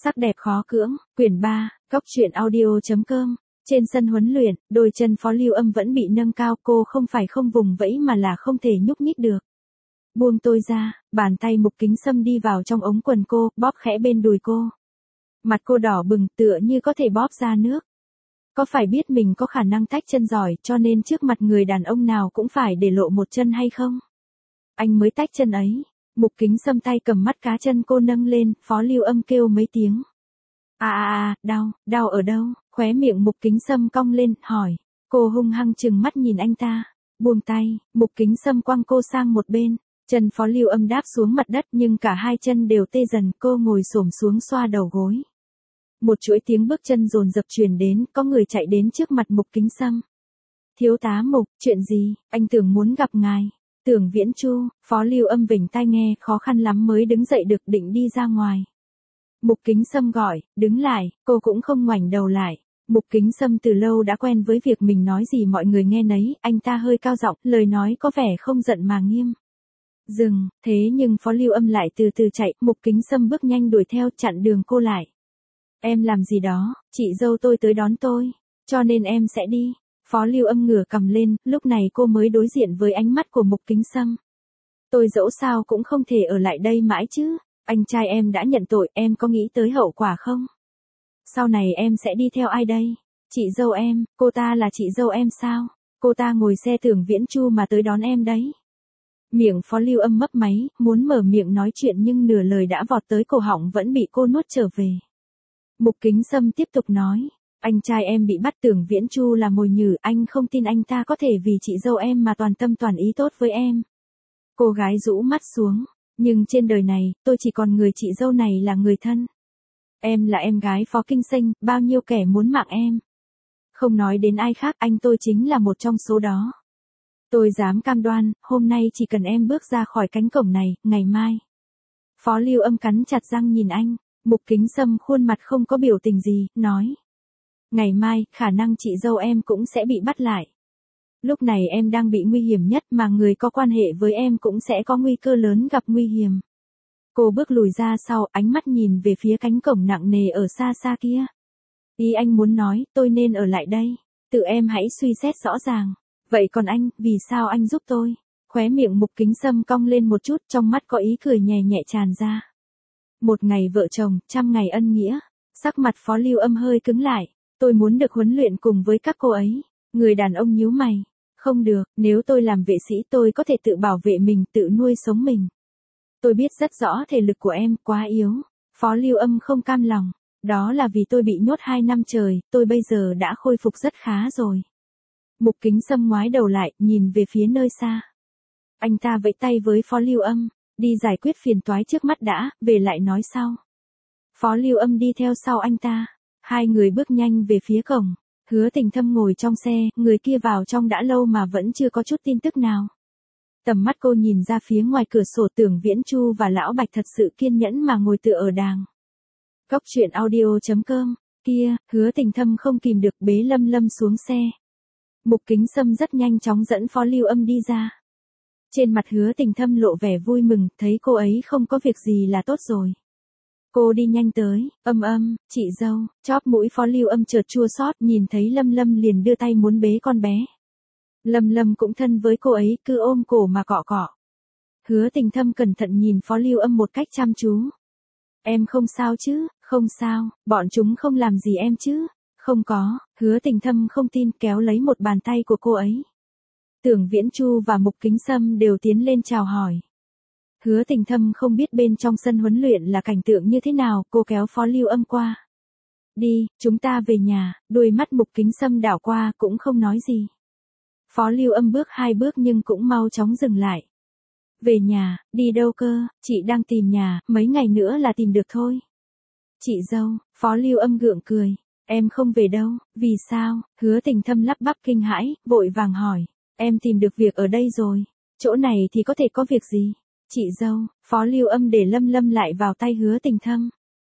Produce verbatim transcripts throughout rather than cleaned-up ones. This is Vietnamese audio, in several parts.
Sắc đẹp khó cưỡng, quyển ba, Cóc truyện audio chấm com. Trên sân huấn luyện, đôi chân Phó Lưu Âm vẫn bị nâng cao, cô không phải không vùng vẫy mà là không thể nhúc nhích được. Buông tôi ra, bàn tay Mục Kính Sâm đi vào trong ống quần cô, bóp khẽ bên đùi cô. Mặt cô đỏ bừng tựa như có thể bóp ra nước. Có phải biết mình có khả năng tách chân giỏi cho nên trước mặt người đàn ông nào cũng phải để lộ một chân hay không? Anh mới tách chân ấy. Mục Kính Sâm tay cầm mắt cá chân cô nâng lên, Phó Lưu Âm kêu mấy tiếng. À à à, đau, đau ở đâu? Khóe miệng Mục Kính Sâm cong lên, hỏi. Cô hung hăng chừng mắt nhìn anh ta. Buông tay, Mục Kính Sâm quăng cô sang một bên. Chân Phó Lưu Âm đáp xuống mặt đất nhưng cả hai chân đều tê dần, cô ngồi xổm xuống xoa đầu gối. Một chuỗi tiếng bước chân dồn dập truyền đến, có người chạy đến trước mặt Mục Kính Sâm. Thiếu tá Mục, chuyện gì? Anh tưởng muốn gặp ngài. Tưởng Viễn Chu, Phó Lưu Âm vểnh tai nghe, khó khăn lắm mới đứng dậy được, định đi ra ngoài. Mục Kính Sâm gọi, đứng lại, cô cũng không ngoảnh đầu lại. Mục Kính Sâm từ lâu đã quen với việc mình nói gì mọi người nghe nấy, anh ta hơi cao giọng, lời nói có vẻ không giận mà nghiêm. Dừng, thế nhưng Phó Lưu Âm lại từ từ chạy, Mục Kính Sâm bước nhanh đuổi theo, chặn đường cô lại. Em làm gì đó, chị dâu tôi tới đón tôi, cho nên em sẽ đi. Phó Lưu Âm ngửa cầm lên, lúc này cô mới đối diện với ánh mắt của Mục Kính Sâm. Tôi dẫu sao cũng không thể ở lại đây mãi chứ, anh trai em đã nhận tội, em có nghĩ tới hậu quả không? Sau này em sẽ đi theo ai đây? Chị dâu em, cô ta là chị dâu em sao? Cô ta ngồi xe Tưởng Viễn Chu mà tới đón em đấy. Miệng Phó Lưu Âm mấp máy, muốn mở miệng nói chuyện nhưng nửa lời đã vọt tới cổ họng vẫn bị cô nuốt trở về. Mục Kính Sâm tiếp tục nói. Anh trai em bị bắt, Tưởng Viễn Chu là mồi nhử, anh không tin anh ta có thể vì chị dâu em mà toàn tâm toàn ý tốt với em. Cô gái rũ mắt xuống, nhưng trên đời này, tôi chỉ còn người chị dâu này là người thân. Em là em gái Phó Kinh Sinh, bao nhiêu kẻ muốn mạng em. Không nói đến ai khác, anh tôi chính là một trong số đó. Tôi dám cam đoan, hôm nay chỉ cần em bước ra khỏi cánh cổng này, ngày mai. Phó Lưu Âm cắn chặt răng nhìn anh, Mục Kính Sâm khuôn mặt không có biểu tình gì, nói. Ngày mai, khả năng chị dâu em cũng sẽ bị bắt lại. Lúc này em đang bị nguy hiểm nhất mà người có quan hệ với em cũng sẽ có nguy cơ lớn gặp nguy hiểm. Cô bước lùi ra sau, ánh mắt nhìn về phía cánh cổng nặng nề ở xa xa kia. Ý anh muốn nói, tôi nên ở lại đây. Tự em hãy suy xét rõ ràng. Vậy còn anh, vì sao anh giúp tôi? Khóe miệng Mục Kính Sâm cong lên một chút, trong mắt có ý cười nhẹ nhẹ tràn ra. Một ngày vợ chồng, trăm ngày ân nghĩa. Sắc mặt Phó Lưu Âm hơi cứng lại. Tôi muốn được huấn luyện cùng với các cô ấy. Người đàn ông nhíu mày. Không được, nếu tôi làm vệ sĩ tôi có thể tự bảo vệ mình, tự nuôi sống mình. Tôi biết rất rõ thể lực của em quá yếu. Phó Lưu Âm không cam lòng. Đó là vì tôi bị nhốt hai năm trời, tôi bây giờ đã khôi phục rất khá rồi. Mục Kính Sâm ngoái đầu lại, nhìn về phía nơi xa. Anh ta vẫy tay với Phó Lưu Âm. Đi giải quyết phiền toái trước mắt đã, về lại nói sau. Phó Lưu Âm đi theo sau anh ta. Hai người bước nhanh về phía cổng. Hứa Tình Thâm ngồi trong xe, người kia vào trong đã lâu mà vẫn chưa có chút tin tức nào. Tầm mắt cô nhìn ra phía ngoài cửa sổ, Tưởng Viễn Chu và Lão Bạch thật sự kiên nhẫn mà ngồi tựa ở đàng. Cóc truyện audio chấm com. Kia, Hứa Tình Thâm không kìm được bế Lâm Lâm xuống xe. Mục Kính Sâm rất nhanh chóng dẫn Phó Lưu Âm đi ra. Trên mặt Hứa Tình Thâm lộ vẻ vui mừng, thấy cô ấy không có việc gì là tốt rồi. Cô đi nhanh tới, âm âm, chị dâu, chóp mũi Phó Lưu Âm chợt chua xót, nhìn thấy Lâm Lâm liền đưa tay muốn bế con bé. Lâm Lâm cũng thân với cô ấy, cứ ôm cổ mà cọ cọ. Hứa Tình Thâm cẩn thận nhìn Phó Lưu Âm một cách chăm chú. Em không sao chứ, không sao, bọn chúng không làm gì em chứ. Không có, Hứa Tình Thâm không tin, kéo lấy một bàn tay của cô ấy. Tưởng Viễn Chu và Mục Kính Sâm đều tiến lên chào hỏi. Hứa Tình Thâm không biết bên trong sân huấn luyện là cảnh tượng như thế nào, cô kéo Phó Lưu Âm qua. Đi, chúng ta về nhà, đôi mắt Mục Kính Sâm đảo qua cũng không nói gì. Phó Lưu Âm bước hai bước nhưng cũng mau chóng dừng lại. Về nhà, đi đâu cơ, chị đang tìm nhà, mấy ngày nữa là tìm được thôi. Chị dâu, Phó Lưu Âm gượng cười, em không về đâu, vì sao? Hứa Tình Thâm lắp bắp kinh hãi, vội vàng hỏi, em tìm được việc ở đây rồi, chỗ này thì có thể có việc gì? Chị dâu, Phó Lưu Âm để Lâm Lâm lại vào tay Hứa Tình Thâm.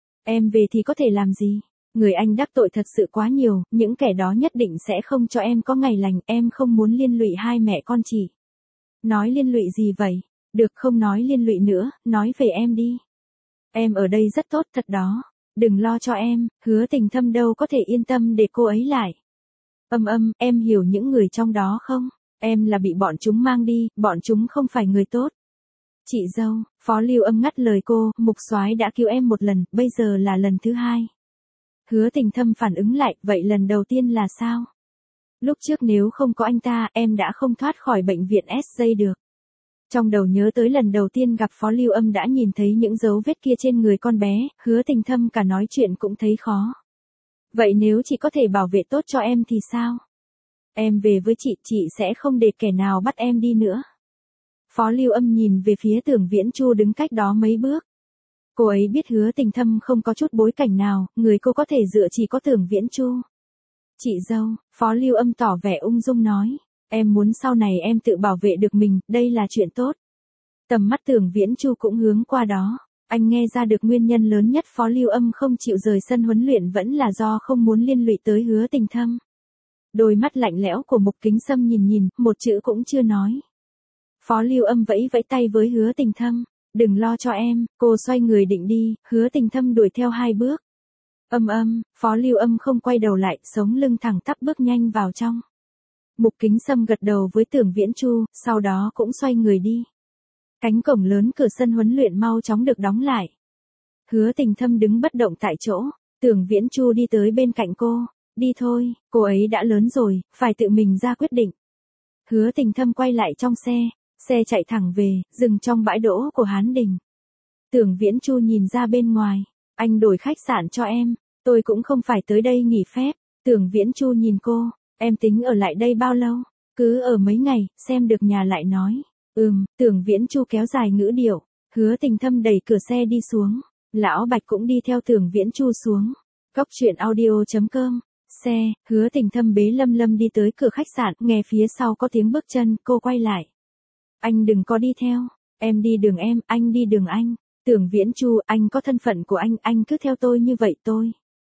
Em về thì có thể làm gì? Người anh đắc tội thật sự quá nhiều, những kẻ đó nhất định sẽ không cho em có ngày lành, em không muốn liên lụy hai mẹ con chị. Nói liên lụy gì vậy? Được, không nói liên lụy nữa, nói về em đi. Em ở đây rất tốt thật đó. đừng lo cho em, Hứa Tình Thâm đâu có thể yên tâm để cô ấy lại. Âm âm, em hiểu những người trong đó không? Em là bị bọn chúng mang đi, bọn chúng không phải người tốt. Chị dâu, Phó Lưu Âm ngắt lời cô, Mục Soái đã cứu em một lần, bây giờ là lần thứ hai. Hứa Tình Thâm phản ứng lại, vậy lần đầu tiên là sao? Lúc trước nếu không có anh ta, em đã không thoát khỏi bệnh viện ét gi được. Trong đầu nhớ tới lần đầu tiên gặp Phó Lưu Âm đã nhìn thấy những dấu vết kia trên người con bé, Hứa Tình Thâm cả nói chuyện cũng thấy khó. Vậy nếu chị có thể bảo vệ tốt cho em thì sao? Em về với chị, chị sẽ không để kẻ nào bắt em đi nữa. Phó Lưu Âm nhìn về phía Tưởng Viễn Chu đứng cách đó mấy bước. Cô ấy biết Hứa Tình Thâm không có chút bối cảnh nào, người cô có thể dựa chỉ có Tưởng Viễn Chu. Chị dâu, Phó Lưu Âm tỏ vẻ ung dung nói, em muốn sau này em tự bảo vệ được mình, đây là chuyện tốt. Tầm mắt Tưởng Viễn Chu cũng hướng qua đó, anh nghe ra được nguyên nhân lớn nhất Phó Lưu Âm không chịu rời sân huấn luyện vẫn là do không muốn liên lụy tới Hứa Tình Thâm. Đôi mắt lạnh lẽo của Mục Kính Sâm nhìn nhìn, một chữ cũng chưa nói. Phó Lưu Âm vẫy vẫy tay với Hứa Tình Thâm, đừng lo cho em, cô xoay người định đi, Hứa Tình Thâm đuổi theo hai bước. Âm âm, Phó Lưu Âm không quay đầu lại, sống lưng thẳng tắp bước nhanh vào trong. Mục Kính Sâm gật đầu với Tưởng Viễn Chu, sau đó cũng xoay người đi. Cánh cổng lớn cửa sân huấn luyện mau chóng được đóng lại. Hứa Tình Thâm đứng bất động tại chỗ, Tưởng Viễn Chu đi tới bên cạnh cô, đi thôi, cô ấy đã lớn rồi, phải tự mình ra quyết định. Hứa Tình Thâm quay lại trong xe, xe chạy thẳng về, dừng trong bãi đỗ của Hán Đình. Tưởng Viễn Chu nhìn ra bên ngoài, anh đổi khách sạn cho em, tôi cũng không phải tới đây nghỉ phép. Tưởng Viễn Chu nhìn cô, em tính ở lại đây bao lâu? Cứ ở mấy ngày, xem được nhà lại nói. Ừm, Tưởng Viễn Chu kéo dài ngữ điệu, Hứa Tình Thâm đẩy cửa xe đi xuống, Lão Bạch cũng đi theo Tưởng Viễn Chu xuống. Cốc truyện audio chấm com, xe, Hứa Tình Thâm bế Lâm Lâm đi tới cửa khách sạn, nghe phía sau có tiếng bước chân, cô quay lại. Anh đừng có đi theo, em đi đường em, anh đi đường anh. Tưởng Viễn Chu, anh có thân phận của anh, anh cứ theo tôi như vậy tôi.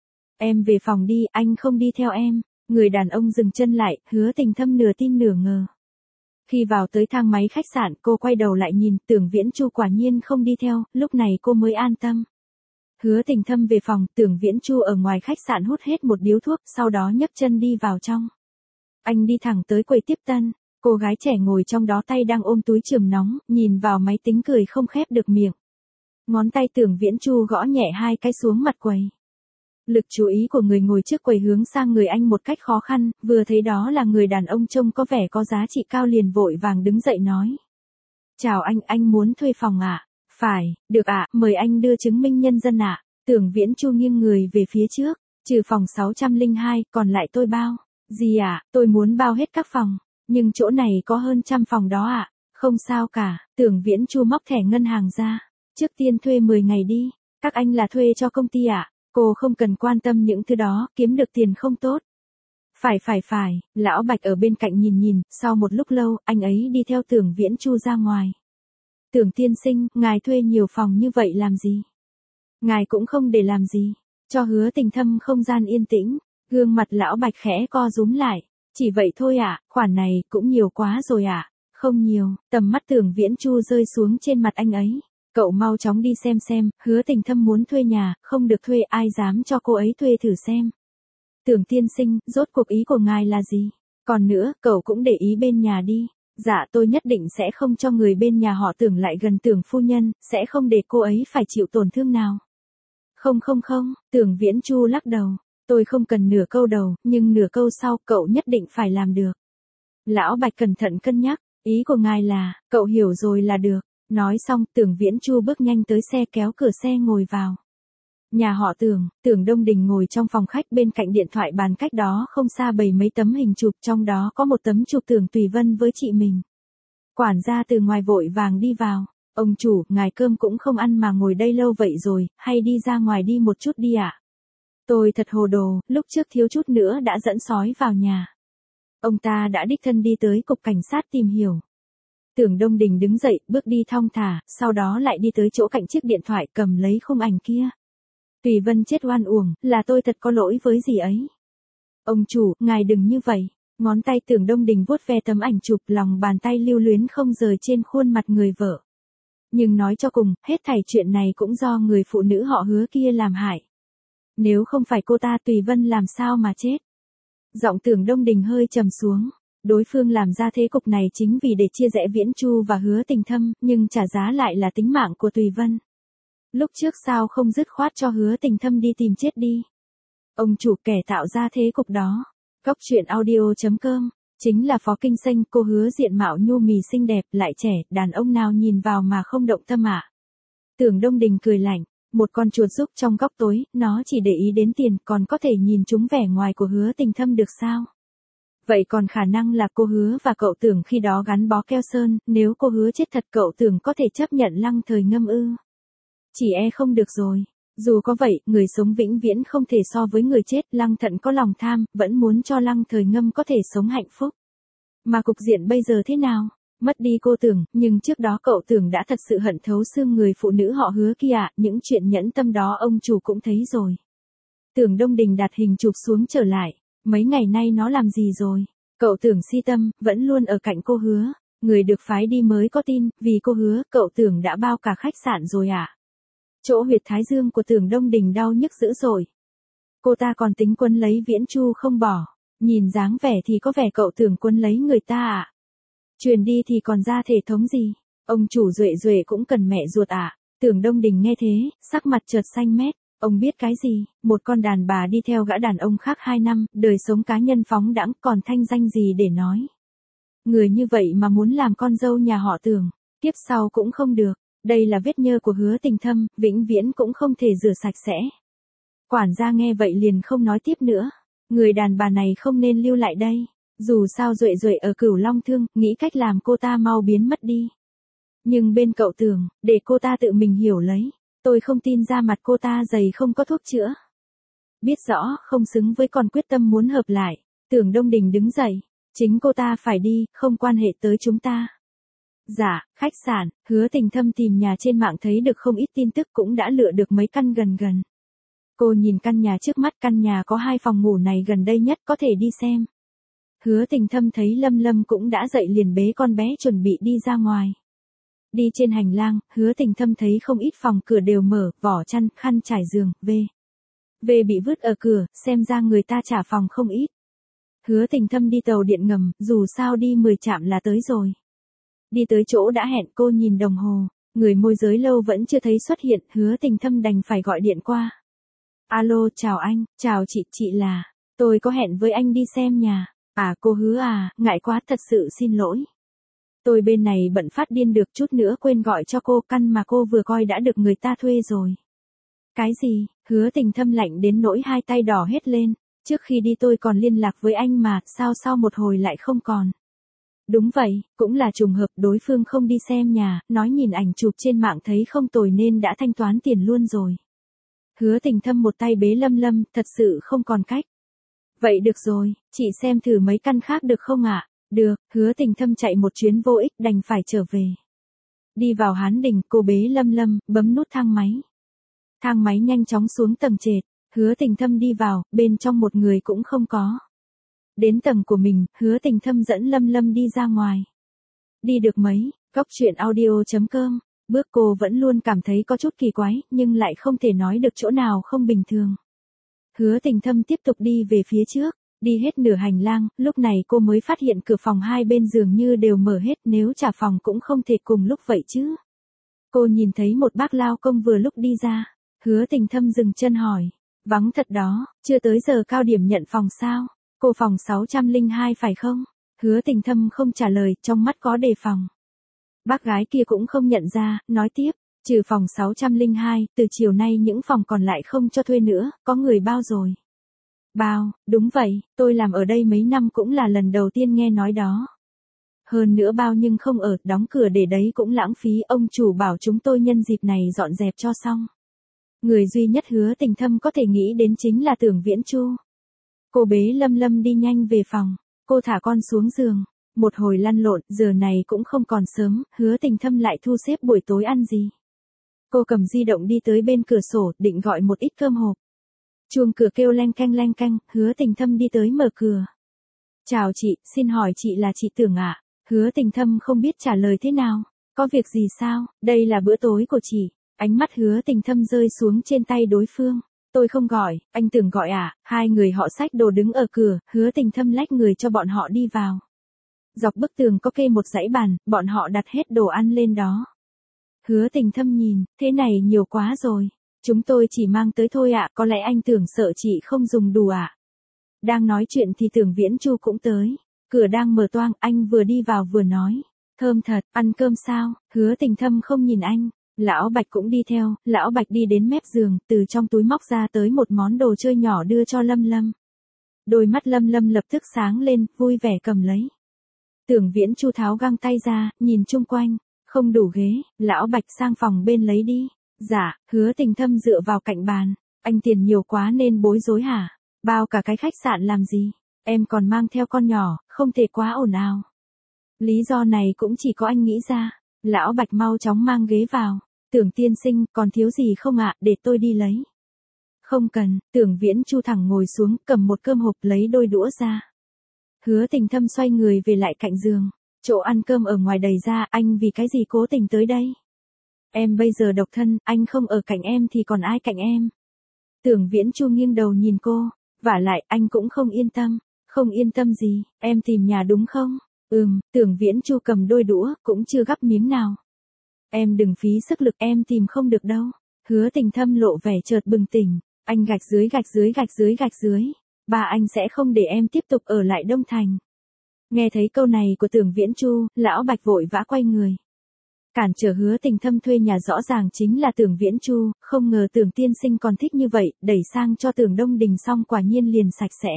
Em về phòng đi, anh không đi theo em. Người đàn ông dừng chân lại, Hứa Tình Thâm nửa tin nửa ngờ. Khi vào tới thang máy khách sạn, cô quay đầu lại nhìn, Tưởng Viễn Chu quả nhiên không đi theo, lúc này cô mới an tâm. Hứa Tình Thâm về phòng, Tưởng Viễn Chu ở ngoài khách sạn hút hết một điếu thuốc, sau đó nhấc chân đi vào trong. Anh đi thẳng tới quầy tiếp tân, cô gái trẻ ngồi trong đó tay đang ôm túi chườm nóng, nhìn vào máy tính cười không khép được miệng. Ngón tay Tưởng Viễn Chu gõ nhẹ hai cái xuống mặt quầy. Lực chú ý của người ngồi trước quầy hướng sang người anh một cách khó khăn, vừa thấy đó là người đàn ông trông có vẻ có giá trị cao liền vội vàng đứng dậy nói. Chào anh, anh muốn thuê phòng ạ? À? Phải, được ạ, à, mời anh đưa chứng minh nhân dân ạ. À. Tưởng Viễn Chu nghiêng người về phía trước, trừ phòng sáu trăm lẻ hai, còn lại tôi bao. Gì ạ, à, tôi muốn bao hết các phòng, nhưng chỗ này có hơn trăm phòng đó ạ. À. Không sao cả, Tưởng Viễn Chu móc thẻ ngân hàng ra. Trước tiên thuê mười ngày đi, các anh là thuê cho công ty ạ. À? Cô không cần quan tâm những thứ đó, kiếm được tiền không tốt. Phải phải phải, Lão Bạch ở bên cạnh nhìn nhìn, sau một lúc lâu, anh ấy đi theo Tưởng Viễn Chu ra ngoài. Tưởng tiên sinh, ngài thuê nhiều phòng như vậy làm gì? Ngài cũng không để làm gì, cho Hứa Tình Thâm không gian yên tĩnh, gương mặt Lão Bạch khẽ co rúm lại. Chỉ vậy thôi ạ, à, khoản này cũng nhiều quá rồi ạ. À? Không nhiều, tầm mắt Tưởng Viễn Chu rơi xuống trên mặt anh ấy. Cậu mau chóng đi xem xem, Hứa Tình Thâm muốn thuê nhà, không được thuê, ai dám cho cô ấy thuê thử xem. Tưởng tiên sinh, rốt cuộc ý của ngài là gì? Còn nữa, cậu cũng để ý bên nhà đi. Dạ tôi nhất định sẽ không cho người bên nhà họ Tưởng lại gần Tưởng phu nhân, sẽ không để cô ấy phải chịu tổn thương nào. Không không không, Tưởng Viễn Chu lắc đầu. Tôi không cần nửa câu đầu, nhưng nửa câu sau cậu nhất định phải làm được. Lão Bạch cẩn thận cân nhắc, ý của ngài là, cậu hiểu rồi là được. Nói xong, Tưởng Viễn Chu bước nhanh tới xe kéo cửa xe ngồi vào. Nhà họ Tưởng, Tưởng Đông Đình ngồi trong phòng khách bên cạnh điện thoại bàn cách đó không xa bày mấy tấm hình chụp, trong đó có một tấm chụp Tưởng Tùy Vân với chị mình. Quản gia từ ngoài vội vàng đi vào. Ông chủ, ngài cơm cũng không ăn mà ngồi đây lâu vậy rồi, hay đi ra ngoài đi một chút đi ạ? À? Tôi thật hồ đồ, lúc trước thiếu chút nữa đã dẫn sói vào nhà. Ông ta đã đích thân đi tới cục cảnh sát tìm hiểu. Tưởng Đông Đình đứng dậy, bước đi thong thả, sau đó lại đi tới chỗ cạnh chiếc điện thoại cầm lấy khung ảnh kia. Tùy Vân chết oan uổng, là tôi thật có lỗi với dì ấy. Ông chủ, ngài đừng như vậy. Ngón tay Tưởng Đông Đình vuốt ve tấm ảnh chụp, lòng bàn tay lưu luyến không rời trên khuôn mặt người vợ. Nhưng nói cho cùng, hết thảy chuyện này cũng do người phụ nữ họ Hứa kia làm hại. Nếu không phải cô ta Tùy Vân làm sao mà chết. Giọng Tưởng Đông Đình hơi trầm xuống. Đối phương làm ra thế cục này chính vì để chia rẽ Viễn Chu và Hứa Tình Thâm, nhưng trả giá lại là tính mạng của Tùy Vân. Lúc trước sao không dứt khoát cho Hứa Tình Thâm đi tìm chết đi. Ông chủ kẻ tạo ra thế cục đó. Cóc truyện audio chấm com. Chính là Phó Kinh Xanh, cô Hứa diện mạo nhu mì xinh đẹp, lại trẻ, đàn ông nào nhìn vào mà không động tâm ạ. À? Tưởng Đông Đình cười lạnh, một con chuột rúc trong góc tối, nó chỉ để ý đến tiền, còn có thể nhìn trúng vẻ ngoài của Hứa Tình Thâm được sao? Vậy còn khả năng là cô Hứa và cậu Tưởng khi đó gắn bó keo sơn, nếu cô Hứa chết thật cậu Tưởng có thể chấp nhận Lăng Thời Ngâm ư? Chỉ e không được rồi. Dù có vậy, người sống vĩnh viễn không thể so với người chết, Lăng Thận có lòng tham, vẫn muốn cho Lăng Thời Ngâm có thể sống hạnh phúc. Mà cục diện bây giờ thế nào? Mất đi cô Tưởng, nhưng trước đó cậu Tưởng đã thật sự hận thấu xương người phụ nữ họ Hứa kia ạ, những chuyện nhẫn tâm đó ông chủ cũng thấy rồi. Tưởng Đông Đình đặt hình chụp xuống trở lại, mấy ngày nay nó làm gì rồi? Cậu Tưởng si tâm, vẫn luôn ở cạnh cô Hứa, người được phái đi mới có tin, vì cô Hứa, cậu Tưởng đã bao cả khách sạn rồi ạ. À? Chỗ huyệt thái dương của Tưởng Đông Đình đau nhức dữ dội. Cô ta còn tính quấn lấy Viễn Chu không bỏ, nhìn dáng vẻ thì có vẻ cậu Tưởng quấn lấy người ta ạ. À? Truyền đi thì còn ra thể thống gì, ông chủ Duệ Duệ cũng cần mẹ ruột ạ. À? Tưởng Đông Đình nghe thế, sắc mặt chợt xanh mét, ông biết cái gì, một con đàn bà đi theo gã đàn ông khác hai năm, đời sống cá nhân phóng đãng, còn thanh danh gì để nói. Người như vậy mà muốn làm con dâu nhà họ Tưởng, tiếp sau cũng không được. Đây là vết nhơ của Hứa Tình Thâm, vĩnh viễn cũng không thể rửa sạch sẽ. Quản gia nghe vậy liền không nói tiếp nữa. Người đàn bà này không nên lưu lại đây. Dù sao Duệ Duệ ở Cửu Long Thương, nghĩ cách làm cô ta mau biến mất đi. Nhưng bên cậu Tưởng, để cô ta tự mình hiểu lấy. Tôi không tin da mặt cô ta dày không có thuốc chữa. Biết rõ, không xứng với con quyết tâm muốn hợp lại. Tưởng Đông Đình đứng dậy. Chính cô ta phải đi, không quan hệ tới chúng ta. Dạ, khách sạn, Hứa Tình Thâm tìm nhà trên mạng thấy được không ít tin tức cũng đã lựa được mấy căn gần gần. Cô nhìn căn nhà trước mắt, căn nhà có hai phòng ngủ này gần đây nhất, có thể đi xem. Hứa Tình Thâm thấy Lâm Lâm cũng đã dậy liền bế con bé chuẩn bị đi ra ngoài. Đi trên hành lang, Hứa Tình Thâm thấy không ít phòng cửa đều mở, vỏ chăn, khăn trải giường, về. Về bị vứt ở cửa, xem ra người ta trả phòng không ít. Hứa Tình Thâm đi tàu điện ngầm, dù sao đi mười trạm là tới rồi. Đi tới chỗ đã hẹn, cô nhìn đồng hồ, người môi giới lâu vẫn chưa thấy xuất hiện, Hứa Tình Thâm đành phải gọi điện qua. Alo, chào anh, chào chị, chị là, tôi có hẹn với anh đi xem nhà. À cô Hứa à, ngại quá, thật sự xin lỗi. Tôi bên này bận phát điên được chút nữa quên gọi cho cô, căn mà cô vừa coi đã được người ta thuê rồi. Cái gì? Hứa Tình Thâm lạnh đến nỗi hai tay đỏ hết lên, trước khi đi tôi còn liên lạc với anh mà, sao sau một hồi lại không còn. Đúng vậy, cũng là trùng hợp, đối phương không đi xem nhà, nói nhìn ảnh chụp trên mạng thấy không tồi nên đã thanh toán tiền luôn rồi. Hứa Tình Thâm một tay bế Lâm Lâm, thật sự không còn cách. Vậy được rồi, chị xem thử mấy căn khác được không ạ? À? Được, Hứa Tình Thâm chạy một chuyến vô ích đành phải trở về. Đi vào Hán Đình, cô bế Lâm Lâm, bấm nút thang máy. Thang máy nhanh chóng xuống tầng trệt, Hứa Tình Thâm đi vào, bên trong một người cũng không có. Đến tầng của mình, Hứa Tình Thâm dẫn Lâm Lâm đi ra ngoài. Đi được mấy, cóc truyện audio chấm com, bước cô vẫn luôn cảm thấy có chút kỳ quái, nhưng lại không thể nói được chỗ nào không bình thường. Hứa Tình Thâm tiếp tục đi về phía trước, đi hết nửa hành lang, lúc này cô mới phát hiện cửa phòng hai bên dường như đều mở hết, nếu trả phòng cũng không thể cùng lúc vậy chứ. Cô nhìn thấy một bác lao công vừa lúc đi ra, Hứa Tình Thâm dừng chân hỏi, vắng thật đó, chưa tới giờ cao điểm nhận phòng sao? Cô phòng sáu trăm lẻ hai phải không? Hứa Tình Thâm không trả lời, trong mắt có đề phòng. Bác gái kia cũng không nhận ra, nói tiếp, trừ phòng sáu trăm lẻ hai, từ chiều nay những phòng còn lại không cho thuê nữa, có người bao rồi. Bao, đúng vậy, tôi làm ở đây mấy năm cũng là lần đầu tiên nghe nói đó. Hơn nữa bao nhưng không ở, đóng cửa để đấy cũng lãng phí, ông chủ bảo chúng tôi nhân dịp này dọn dẹp cho xong. Người duy nhất Hứa Tình Thâm có thể nghĩ đến chính là Tưởng Viễn Chu. Cô bế Lâm Lâm đi nhanh về phòng, cô thả con xuống giường, một hồi lăn lộn, giờ này cũng không còn sớm, Hứa Tình Thâm lại thu xếp buổi tối ăn gì. Cô cầm di động đi tới bên cửa sổ, định gọi một ít cơm hộp. Chuông cửa kêu leng keng leng keng, Hứa Tình Thâm đi tới mở cửa. Chào chị, xin hỏi chị là chị Tưởng ạ? À? Hứa Tình Thâm không biết trả lời thế nào, có việc gì sao, đây là bữa tối của chị. Ánh mắt Hứa Tình Thâm rơi xuống trên tay đối phương. Tôi không gọi, anh Tưởng gọi à? Hai người họ xách đồ đứng ở cửa, Hứa Tình Thâm lách người cho bọn họ đi vào. Dọc bức tường có kê một dãy bàn, bọn họ đặt hết đồ ăn lên đó. Hứa Tình Thâm nhìn, thế này nhiều quá rồi. Chúng tôi chỉ mang tới thôi ạ, có lẽ anh Tưởng sợ chị không dùng đủ ạ. Đang nói chuyện thì Tưởng Viễn Chu cũng tới. Cửa đang mở toang, anh vừa đi vào vừa nói. Thơm thật, ăn cơm sao? Hứa Tình Thâm không nhìn anh. Lão Bạch cũng đi theo, Lão Bạch đi đến mép giường, từ trong túi móc ra tới một món đồ chơi nhỏ đưa cho Lâm Lâm. Đôi mắt Lâm Lâm lập tức sáng lên, vui vẻ cầm lấy. Tưởng Viễn Chu tháo găng tay ra, nhìn chung quanh. Không đủ ghế, Lão Bạch sang phòng bên lấy đi. Dạ, Hứa Tình Thâm dựa vào cạnh bàn. Anh tiền nhiều quá nên bối rối hả? Bao cả cái khách sạn làm gì? Em còn mang theo con nhỏ, không thể quá ồn ào. Lý do này cũng chỉ có anh nghĩ ra. Lão Bạch mau chóng mang ghế vào. Tưởng tiên sinh, còn thiếu gì không ạ, để tôi đi lấy. Không cần, Tưởng Viễn Chu thẳng ngồi xuống, cầm một cơm hộp lấy đôi đũa ra. Hứa Tình Thâm xoay người về lại cạnh giường. Chỗ ăn cơm ở ngoài đầy ra, anh vì cái gì cố tình tới đây? Em bây giờ độc thân, anh không ở cạnh em thì còn ai cạnh em? Tưởng Viễn Chu nghiêng đầu nhìn cô, vả lại anh cũng không yên tâm. Không yên tâm gì, em tìm nhà đúng không? Ừm, Tưởng Viễn Chu cầm đôi đũa, cũng chưa gắp miếng nào. Em đừng phí sức lực, em tìm không được đâu. Hứa Tình Thâm lộ vẻ chợt bừng tỉnh, anh gạch dưới gạch dưới gạch dưới gạch dưới. Ba anh sẽ không để em tiếp tục ở lại Đông Thành. Nghe thấy câu này của Tưởng Viễn Chu, Lão Bạch vội vã quay người. Cản trở Hứa Tình Thâm thuê nhà rõ ràng chính là Tưởng Viễn Chu, không ngờ Tưởng tiên sinh còn thích như vậy, đẩy sang cho Tưởng Đông Đình xong quả nhiên liền sạch sẽ.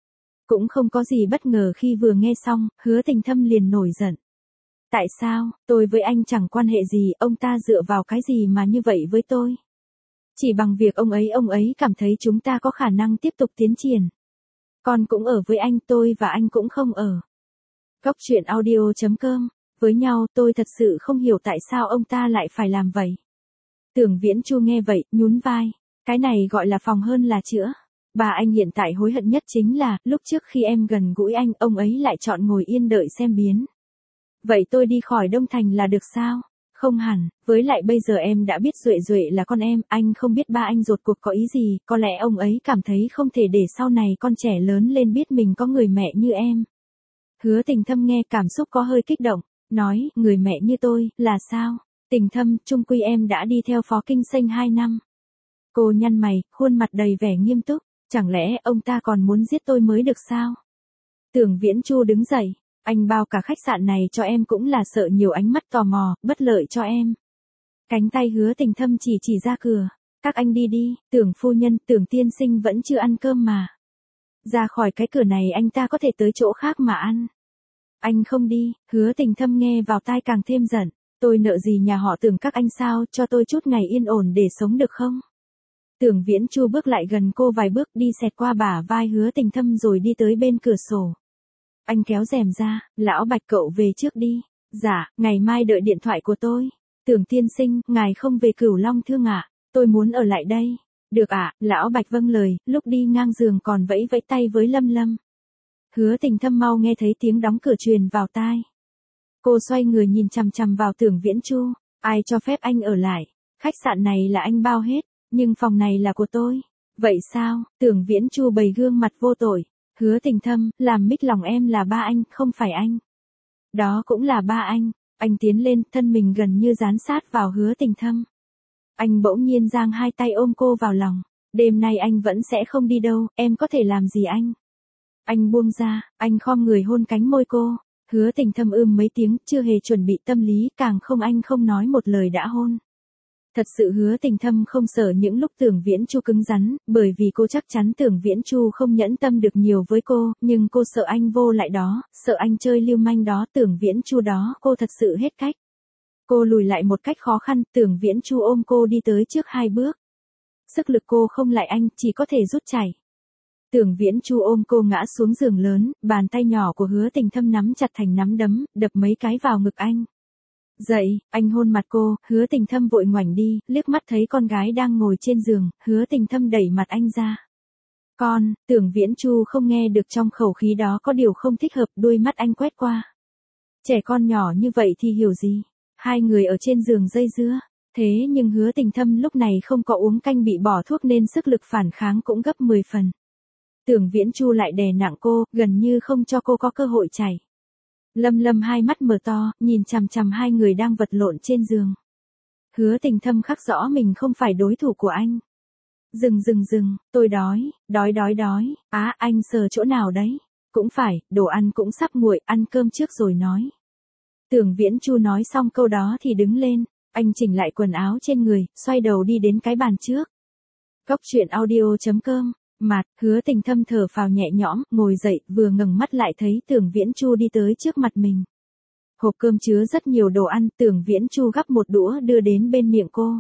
Cũng không có gì bất ngờ khi vừa nghe xong, Hứa Tình Thâm liền nổi giận. Tại sao, tôi với anh chẳng quan hệ gì, ông ta dựa vào cái gì mà như vậy với tôi? Chỉ bằng việc ông ấy ông ấy cảm thấy chúng ta có khả năng tiếp tục tiến triển. Con cũng ở với anh, tôi và anh cũng không ở. Góc truyện audio chấm com. Với nhau tôi thật sự không hiểu tại sao ông ta lại phải làm vậy. Tưởng Viễn Chu nghe vậy, nhún vai. Cái này gọi là phòng hơn là chữa. Bà anh hiện tại hối hận nhất chính là, lúc trước khi em gần gũi anh, ông ấy lại chọn ngồi yên đợi xem biến. Vậy tôi đi khỏi Đông Thành là được sao? Không hẳn, với lại bây giờ em đã biết Duệ Duệ là con em, anh không biết ba anh rốt cuộc có ý gì, có lẽ ông ấy cảm thấy không thể để sau này con trẻ lớn lên biết mình có người mẹ như em. Hứa Tình Thâm nghe cảm xúc có hơi kích động, nói, người mẹ như tôi, là sao? Tình Thâm, chung quy em đã đi theo Phó Kinh Xanh hai năm. Cô nhăn mày, khuôn mặt đầy vẻ nghiêm túc, chẳng lẽ ông ta còn muốn giết tôi mới được sao? Tưởng Viễn Chu đứng dậy, anh bao cả khách sạn này cho em cũng là sợ nhiều ánh mắt tò mò, bất lợi cho em. Cánh tay Hứa Tình Thâm chỉ chỉ ra cửa, các anh đi đi, Tưởng phu nhân, Tưởng tiên sinh vẫn chưa ăn cơm mà. Ra khỏi cái cửa này anh ta có thể tới chỗ khác mà ăn. Anh không đi, Hứa Tình Thâm nghe vào tai càng thêm giận, tôi nợ gì nhà họ Tưởng các anh sao, cho tôi chút ngày yên ổn để sống được không? Tưởng Viễn Chu bước lại gần cô vài bước, đi xẹt qua bả vai Hứa Tình Thâm rồi đi tới bên cửa sổ. Anh kéo rèm ra, Lão Bạch cậu về trước đi. Dạ, ngày mai đợi điện thoại của tôi. Tưởng tiên sinh, ngài không về Cửu Long Thương ạ, tôi muốn ở lại đây. Được ạ, Lão Bạch vâng lời, lúc đi ngang giường còn vẫy vẫy tay với Lâm Lâm. Hứa Tình Thâm mau nghe thấy tiếng đóng cửa truyền vào tai. Cô xoay người nhìn chằm chằm vào Tưởng Viễn Chu, ai cho phép anh ở lại? Khách sạn này là anh bao hết, nhưng phòng này là của tôi. Vậy sao? Tưởng Viễn Chu bày gương mặt vô tội. Hứa Tình Thâm, làm mít lòng em là ba anh, không phải anh. Đó cũng là ba anh. Anh tiến lên, thân mình gần như dán sát vào Hứa Tình Thâm. Anh bỗng nhiên giang hai tay ôm cô vào lòng. Đêm nay anh vẫn sẽ không đi đâu, em có thể làm gì anh? Anh buông ra, anh khom người hôn cánh môi cô. Hứa Tình Thâm ưm mấy tiếng, chưa hề chuẩn bị tâm lý, càng không anh không nói một lời đã hôn. Thật sự Hứa Tình Thâm không sợ những lúc Tưởng Viễn Chu cứng rắn, bởi vì cô chắc chắn Tưởng Viễn Chu không nhẫn tâm được nhiều với cô, nhưng cô sợ anh vô lại đó, sợ anh chơi lưu manh đó, Tưởng Viễn Chu đó, cô thật sự hết cách. Cô lùi lại một cách khó khăn, Tưởng Viễn Chu ôm cô đi tới trước hai bước. Sức lực cô không lại anh, chỉ có thể rút chảy. Tưởng Viễn Chu ôm cô ngã xuống giường lớn, bàn tay nhỏ của Hứa Tình Thâm nắm chặt thành nắm đấm, đập mấy cái vào ngực anh. Dậy, anh hôn mặt cô, Hứa Tình Thâm vội ngoảnh đi, liếc mắt thấy con gái đang ngồi trên giường, Hứa Tình Thâm đẩy mặt anh ra. Con, Tưởng Viễn Chu không nghe được trong khẩu khí đó có điều không thích hợp, đôi mắt anh quét qua. Trẻ con nhỏ như vậy thì hiểu gì? Hai người ở trên giường dây dưa, Thế nhưng Hứa Tình Thâm lúc này không có uống canh bị bỏ thuốc nên sức lực phản kháng cũng gấp mười phần. Tưởng Viễn Chu lại đè nặng cô, gần như không cho cô có cơ hội chảy. Lâm Lâm hai mắt mở to, nhìn chằm chằm hai người đang vật lộn trên giường. Hứa Tình Thâm khắc rõ mình không phải đối thủ của anh. Dừng dừng dừng, tôi đói, đói đói đói, á anh sờ chỗ nào đấy? Cũng phải, đồ ăn cũng sắp nguội, ăn cơm trước rồi nói. Tưởng Viễn Chu nói xong câu đó thì đứng lên, anh chỉnh lại quần áo trên người, xoay đầu đi đến cái bàn trước. Góc truyện audio chấm com, mặt, Hứa Tình Thâm thở phào nhẹ nhõm, ngồi dậy, vừa ngẩng mắt lại thấy Tưởng Viễn Chu đi tới trước mặt mình. Hộp cơm chứa rất nhiều đồ ăn, Tưởng Viễn Chu gắp một đũa đưa đến bên miệng cô.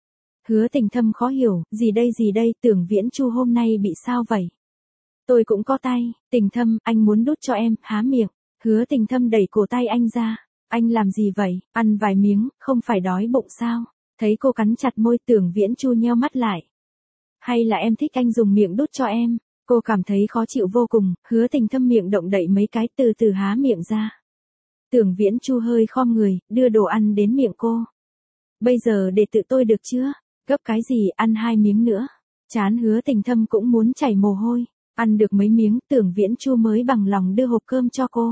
Hứa Tình Thâm khó hiểu, gì đây gì đây, Tưởng Viễn Chu hôm nay bị sao vậy? Tôi cũng có tay, Tình Thâm, anh muốn đút cho em, há miệng. Hứa Tình Thâm đẩy cổ tay anh ra. Anh làm gì vậy, ăn vài miếng, không phải đói bụng sao? Thấy cô cắn chặt môi, Tưởng Viễn Chu nheo mắt lại. Hay là em thích anh dùng miệng đút cho em? Cô cảm thấy khó chịu vô cùng, Hứa Tình Thâm miệng động đậy mấy cái từ từ há miệng ra. Tưởng Viễn Chu hơi khom người, đưa đồ ăn đến miệng cô. Bây giờ để tự tôi được chưa? Gấp cái gì, ăn hai miếng nữa. Chán Hứa Tình Thâm cũng muốn chảy mồ hôi. Ăn được mấy miếng, Tưởng Viễn Chu mới bằng lòng đưa hộp cơm cho cô.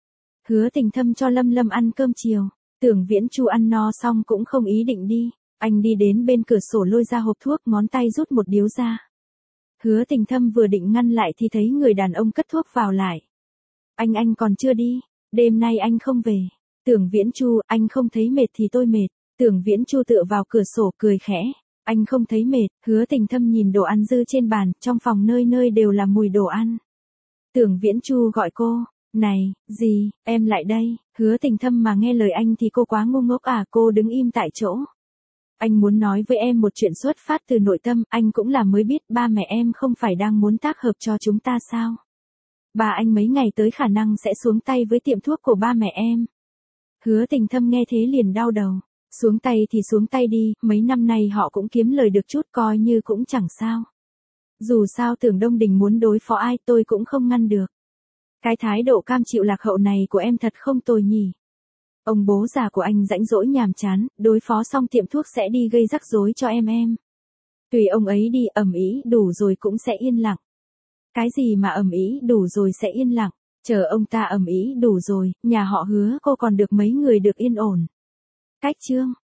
Hứa Tình Thâm cho Lâm Lâm ăn cơm chiều. Tưởng Viễn Chu ăn no xong cũng không ý định đi. Anh đi đến bên cửa sổ lôi ra hộp thuốc, ngón tay rút một điếu ra. Hứa Tình Thâm vừa định ngăn lại thì thấy người đàn ông cất thuốc vào lại. Anh anh còn chưa đi, đêm nay anh không về. Tưởng Viễn Chu, anh không thấy mệt thì tôi mệt. Tưởng Viễn Chu tựa vào cửa sổ cười khẽ. Anh không thấy mệt. Hứa Tình Thâm nhìn đồ ăn dư trên bàn, trong phòng nơi nơi đều là mùi đồ ăn. Tưởng Viễn Chu gọi cô. Này, gì, em lại đây. Hứa Tình Thâm mà nghe lời anh thì cô quá ngu ngốc à, cô đứng im tại chỗ. Anh muốn nói với em một chuyện xuất phát từ nội tâm, anh cũng là mới biết ba mẹ em không phải đang muốn tác hợp cho chúng ta sao? Bà anh mấy ngày tới khả năng sẽ xuống tay với tiệm thuốc của ba mẹ em. Hứa Tình Thâm nghe thế liền đau đầu. Xuống tay thì xuống tay đi, mấy năm nay họ cũng kiếm lời được chút coi như cũng chẳng sao. Dù sao Tưởng Đông Đình muốn đối phó ai tôi cũng không ngăn được. Cái thái độ cam chịu lạc hậu này của em thật không tồi nhỉ. Ông bố già của anh rãnh rỗi nhàm chán, đối phó xong tiệm thuốc sẽ đi gây rắc rối cho em em. Tùy ông ấy đi, ầm ĩ đủ rồi cũng sẽ yên lặng. Cái gì mà ầm ĩ đủ rồi sẽ yên lặng, chờ ông ta ầm ĩ đủ rồi, nhà họ Hứa cô còn được mấy người được yên ổn. Cách chương